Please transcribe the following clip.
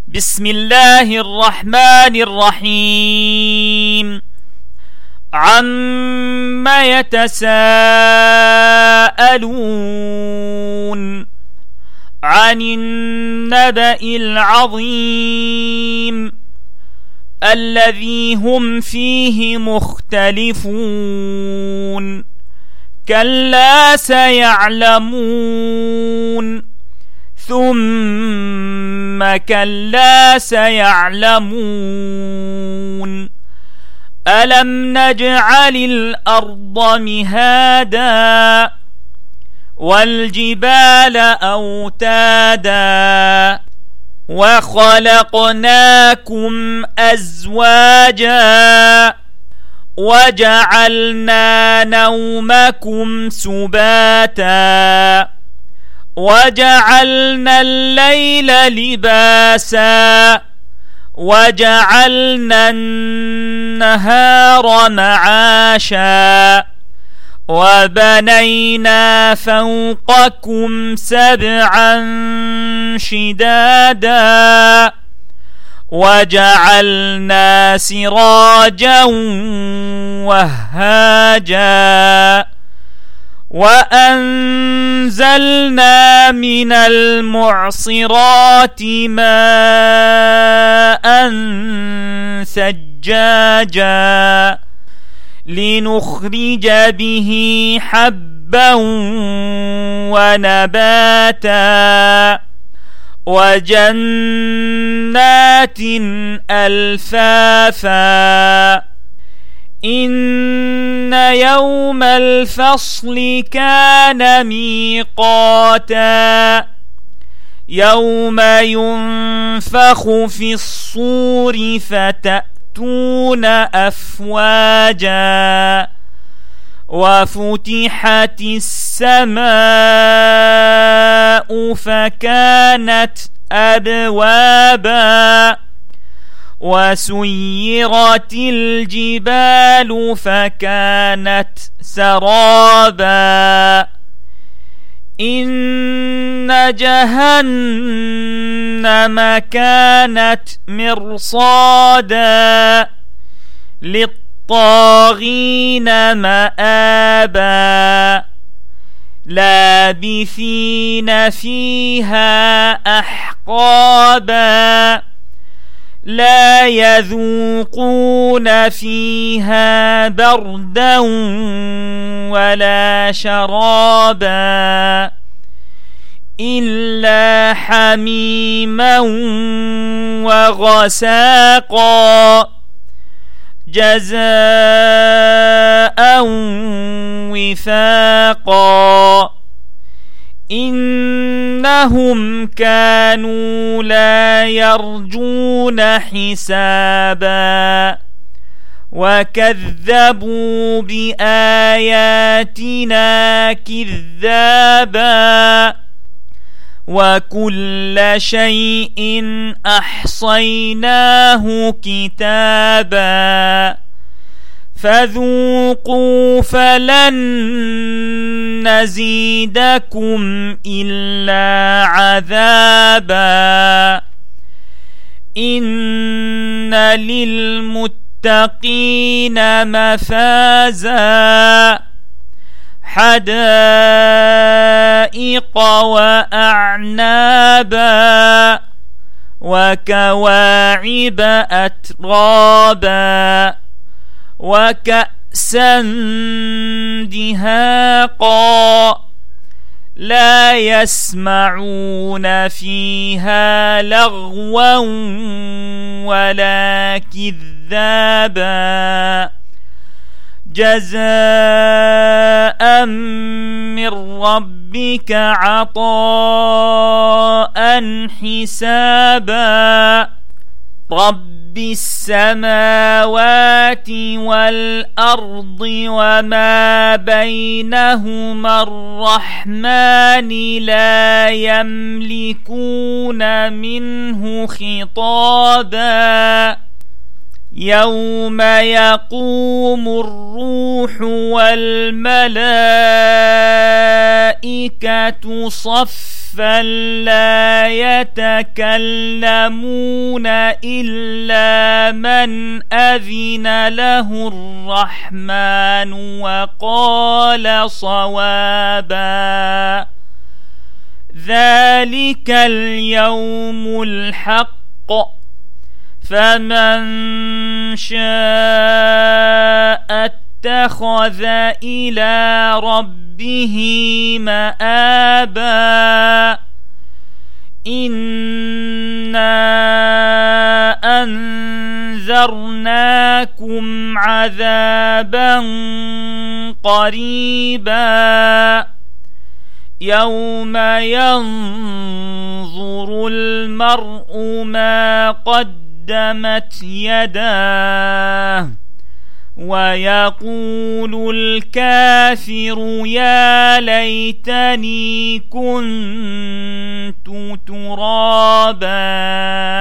بسم الله الرحمن الرحيم. عما يتساءلون عن النبأ العظيم الذي هم فيه مختلفون كلا سيعلمون ثم كلا سيعلمون ألم نجعل الأرض مهادا والجبال أوتادا وخلقناكم أزواجا وجعلنا نومكم سباتا وجعلنا الليل لباسا وجعلنا النهار معاشا وبنينا فوقكم سبعا شدادا وجعلنا سراجا وهاجا وأنزلنا من المعصرات ماء ثجاجا لنخرج به حبا ونباتا وجنات ألفافا إن يوم الفصل كان ميقاتا يوم ينفخ في الصور فتأتون أفواجا وفتحت السماء فكانت أبوابا وسيرت الجبال فكانت سرابا إن جهنم كانت مرصادا للطاغين مآبا لابثين فيها أحقابا لا يذوقون فيها بردا ولا شرابا إلا حميما وغساقا جزاء وفاقا إنهم كانوا لا يرجون حسابا وكذبوا بآياتنا كذابا وكل شيء أحصيناه كتابا فذوقوا فلن نزيدكم إلا عذابا إن للمتقين مفازا حدائق وأعنابا وكواعب أترابا وكأسا دهاقا لا يسمعون فيها لغوا ولا كذابا جزاء من ربك عطاء حسابا رب السماوات والأرض وما بينهما الرحمن لا يملكون منه خطابا يوم يقوم الروح والملائكة صفا لا يتكلمون إلا من أذن له الرحمن وقال صوابا ذلك اليوم الحق فمن شاء اتخذ إلى ربه مآبا إنا أنذرناكم عذابا قريبا يوم ينظر المرء ما قدمت يداه ويقول الكافر يا ليتني كنت ترابا